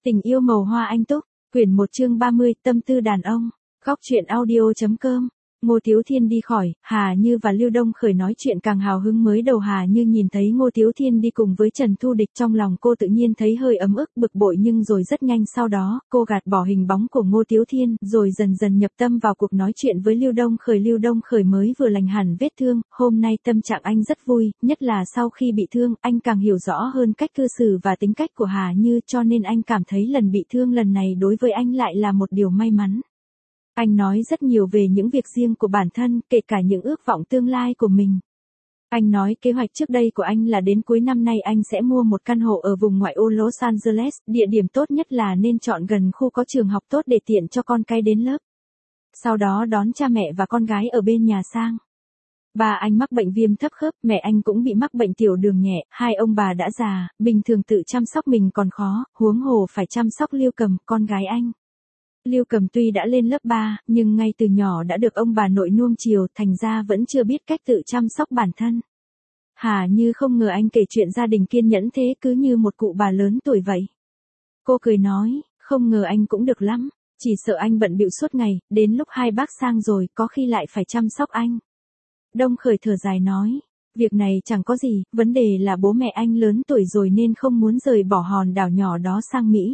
Tình yêu màu hoa anh túc, quyển 1 chương 30, tâm tư đàn ông, góc truyện audio.com. Ngô Tiếu Thiên đi khỏi, Hà Như và Lưu Đông Khởi nói chuyện càng hào hứng. Mới đầu Hà Như nhìn thấy Ngô Tiếu Thiên đi cùng với Trần Thu Địch, trong lòng cô tự nhiên thấy hơi ấm ức bực bội, nhưng rồi rất nhanh sau đó, cô gạt bỏ hình bóng của Ngô Tiếu Thiên, rồi dần dần nhập tâm vào cuộc nói chuyện với Lưu Đông Khởi. Lưu Đông Khởi mới vừa lành hẳn vết thương, hôm nay tâm trạng anh rất vui, nhất là sau khi bị thương, anh càng hiểu rõ hơn cách cư xử và tính cách của Hà Như, cho nên anh cảm thấy lần bị thương lần này đối với anh lại là một điều may mắn. Anh nói rất nhiều về những việc riêng của bản thân, kể cả những ước vọng tương lai của mình. Anh nói kế hoạch trước đây của anh là đến cuối năm nay anh sẽ mua một căn hộ ở vùng ngoại ô Los Angeles, địa điểm tốt nhất là nên chọn gần khu có trường học tốt để tiện cho con cái đến lớp. Sau đó đón cha mẹ và con gái ở bên nhà sang. Ba anh mắc bệnh viêm thấp khớp, mẹ anh cũng bị mắc bệnh tiểu đường nhẹ, hai ông bà đã già, bình thường tự chăm sóc mình còn khó, huống hồ phải chăm sóc Lưu Cầm, con gái anh. Lưu Cầm tuy đã lên lớp 3, nhưng ngay từ nhỏ đã được ông bà nội nuông chiều, thành ra vẫn chưa biết cách tự chăm sóc bản thân. Hà Như không ngờ anh kể chuyện gia đình kiên nhẫn thế, cứ như một cụ bà lớn tuổi vậy. Cô cười nói, không ngờ anh cũng được lắm, chỉ sợ anh bận bịu suốt ngày, đến lúc hai bác sang rồi, có khi lại phải chăm sóc anh. Đông Khởi thở dài nói, việc này chẳng có gì, vấn đề là bố mẹ anh lớn tuổi rồi nên không muốn rời bỏ hòn đảo nhỏ đó sang Mỹ.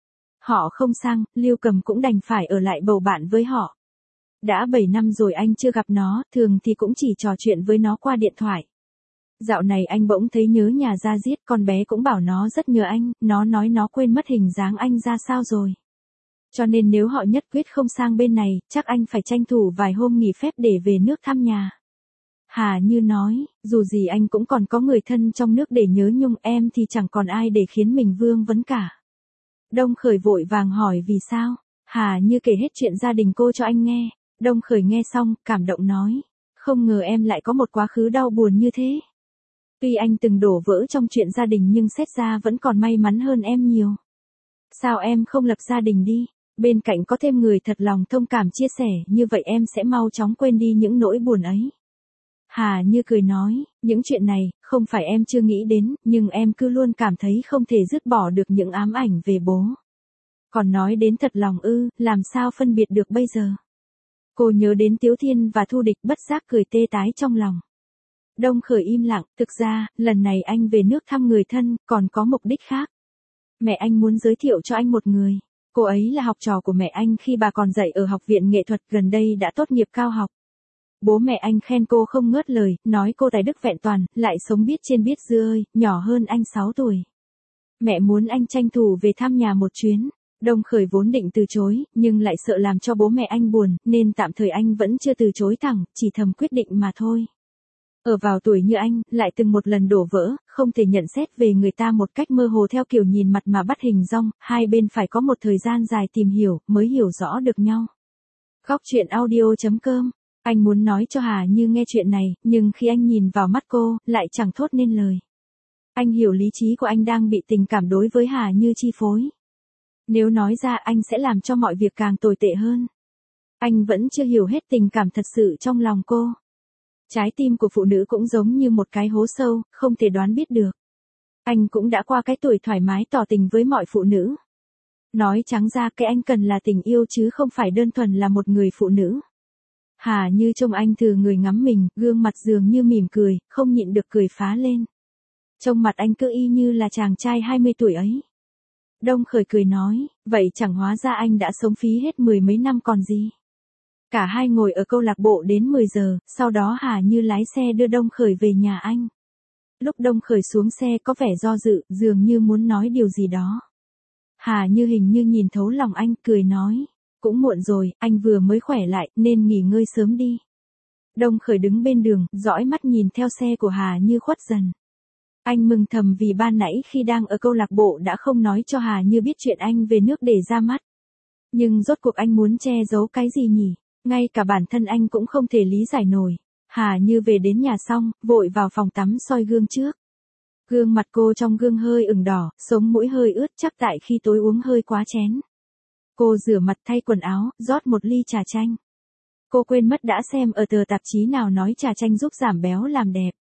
Họ không sang, Lưu Cầm cũng đành phải ở lại bầu bạn với họ. Đã 7 năm rồi anh chưa gặp nó, thường thì cũng chỉ trò chuyện với nó qua điện thoại. Dạo này anh bỗng thấy nhớ nhà ra diết, con bé cũng bảo nó rất nhớ anh, nó nói nó quên mất hình dáng anh ra sao rồi. Cho nên nếu họ nhất quyết không sang bên này, chắc anh phải tranh thủ vài hôm nghỉ phép để về nước thăm nhà. Hà Như nói, dù gì anh cũng còn có người thân trong nước để nhớ nhung, em thì chẳng còn ai để khiến mình vương vấn cả. Đông Khởi vội vàng hỏi vì sao. Hà Như kể hết chuyện gia đình cô cho anh nghe. Đông Khởi nghe xong, cảm động nói, không ngờ em lại có một quá khứ đau buồn như thế. Tuy anh từng đổ vỡ trong chuyện gia đình nhưng xét ra vẫn còn may mắn hơn em nhiều. Sao em không lập gia đình đi, bên cạnh có thêm người thật lòng thông cảm chia sẻ, như vậy em sẽ mau chóng quên đi những nỗi buồn ấy. Hà Như cười nói, những chuyện này, không phải em chưa nghĩ đến, nhưng em cứ luôn cảm thấy không thể dứt bỏ được những ám ảnh về bố. Còn nói đến thật lòng làm sao phân biệt được bây giờ. Cô nhớ đến Tiếu Thiên và Thu Địch, bất giác cười tê tái trong lòng. Đông Khởi im lặng, thực ra, lần này anh về nước thăm người thân, còn có mục đích khác. Mẹ anh muốn giới thiệu cho anh một người. Cô ấy là học trò của mẹ anh khi bà còn dạy ở học viện nghệ thuật, gần đây đã tốt nghiệp cao học. Bố mẹ anh khen cô không ngớt lời, nói cô tài đức vẹn toàn, lại sống biết trên biết dưới, nhỏ hơn anh 6 tuổi. Mẹ muốn anh tranh thủ về thăm nhà một chuyến. Đông Khởi vốn định từ chối, nhưng lại sợ làm cho bố mẹ anh buồn, nên tạm thời anh vẫn chưa từ chối thẳng, chỉ thầm quyết định mà thôi. Ở vào tuổi như anh, lại từng một lần đổ vỡ, không thể nhận xét về người ta một cách mơ hồ theo kiểu nhìn mặt mà bắt hình dong, hai bên phải có một thời gian dài tìm hiểu, mới hiểu rõ được nhau. Góc truyện audio.com. Anh muốn nói cho Hà Như nghe chuyện này, nhưng khi anh nhìn vào mắt cô, lại chẳng thốt nên lời. Anh hiểu lý trí của anh đang bị tình cảm đối với Hà Như chi phối. Nếu nói ra anh sẽ làm cho mọi việc càng tồi tệ hơn. Anh vẫn chưa hiểu hết tình cảm thật sự trong lòng cô. Trái tim của phụ nữ cũng giống như một cái hố sâu, không thể đoán biết được. Anh cũng đã qua cái tuổi thoải mái tỏ tình với mọi phụ nữ. Nói trắng ra cái anh cần là tình yêu chứ không phải đơn thuần là một người phụ nữ. Hà Như trông anh thừ người ngắm mình, gương mặt dường như mỉm cười, không nhịn được cười phá lên. Trông mặt anh cứ y như là chàng trai 20 tuổi ấy. Đông Khởi cười nói, vậy chẳng hóa ra anh đã sống phí hết 10 mấy năm còn gì. Cả hai ngồi ở câu lạc bộ đến 10 giờ, sau đó Hà Như lái xe đưa Đông Khởi về nhà anh. Lúc Đông Khởi xuống xe có vẻ do dự, dường như muốn nói điều gì đó. Hà Như hình như nhìn thấu lòng anh, cười nói, cũng muộn rồi, anh vừa mới khỏe lại, nên nghỉ ngơi sớm đi. Đông Khởi đứng bên đường, dõi mắt nhìn theo xe của Hà Như khuất dần. Anh mừng thầm vì ban nãy khi đang ở câu lạc bộ đã không nói cho Hà Như biết chuyện anh về nước để ra mắt. Nhưng rốt cuộc anh muốn che giấu cái gì nhỉ? Ngay cả bản thân anh cũng không thể lý giải nổi. Hà Như về đến nhà xong, vội vào phòng tắm soi gương trước. Gương mặt cô trong gương hơi ửng đỏ, sống mũi hơi ướt, chắc tại khi tối uống hơi quá chén. Cô rửa mặt thay quần áo, rót một ly trà chanh. Cô quên mất đã xem ở tờ tạp chí nào nói trà chanh giúp giảm béo làm đẹp.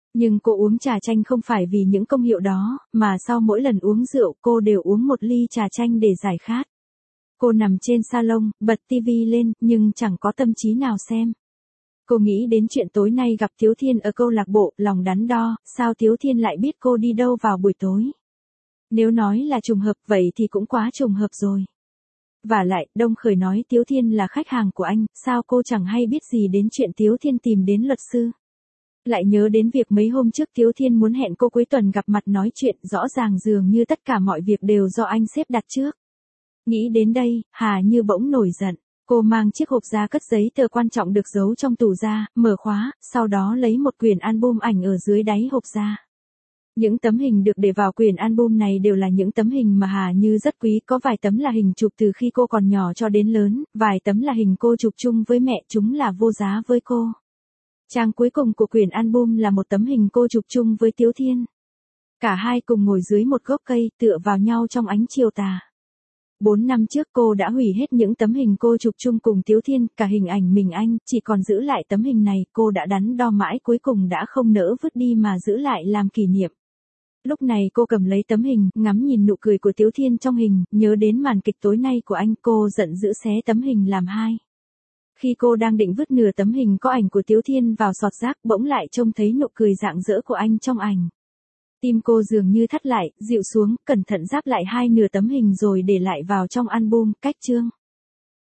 Nhưng cô uống trà chanh không phải vì những công hiệu đó, mà sau mỗi lần uống rượu cô đều uống một ly trà chanh để giải khát. Cô nằm trên salon, bật tivi lên, nhưng chẳng có tâm trí nào xem. Cô nghĩ đến chuyện tối nay gặp Tiếu Thiên ở câu lạc bộ, lòng đắn đo, sao Tiếu Thiên lại biết cô đi đâu vào buổi tối. Nếu nói là trùng hợp vậy thì cũng quá trùng hợp rồi. Vả lại, Đông Khởi nói Tiếu Thiên là khách hàng của anh, sao cô chẳng hay biết gì đến chuyện Tiếu Thiên tìm đến luật sư. Lại nhớ đến việc mấy hôm trước Tiếu Thiên muốn hẹn cô cuối tuần gặp mặt nói chuyện, rõ ràng dường như tất cả mọi việc đều do anh xếp đặt trước. Nghĩ đến đây, Hà Như bỗng nổi giận. Cô mang chiếc hộp ra cất giấy tờ quan trọng được giấu trong tủ ra, mở khóa, sau đó lấy một quyển album ảnh ở dưới đáy hộp ra. Những tấm hình được để vào quyển album này đều là những tấm hình mà Hà Như rất quý, có vài tấm là hình chụp từ khi cô còn nhỏ cho đến lớn, vài tấm là hình cô chụp chung với mẹ, chúng là vô giá với cô. Trang cuối cùng của quyển album là một tấm hình cô chụp chung với Tiếu Thiên. Cả hai cùng ngồi dưới một gốc cây, tựa vào nhau trong ánh chiều tà. 4 năm trước cô đã hủy hết những tấm hình cô chụp chung cùng Tiếu Thiên, cả hình ảnh mình anh, chỉ còn giữ lại tấm hình này, cô đã đắn đo mãi cuối cùng đã không nỡ vứt đi mà giữ lại làm kỷ niệm. Lúc này cô cầm lấy tấm hình, ngắm nhìn nụ cười của Tiếu Thiên trong hình, nhớ đến màn kịch tối nay của anh, cô giận dữ xé tấm hình làm hai. Khi cô đang định vứt nửa tấm hình có ảnh của Tiếu Thiên vào sọt rác, bỗng lại trông thấy nụ cười rạng rỡ của anh trong ảnh. Tim cô dường như thắt lại, dịu xuống, cẩn thận ráp lại hai nửa tấm hình rồi để lại vào trong album, cách chương.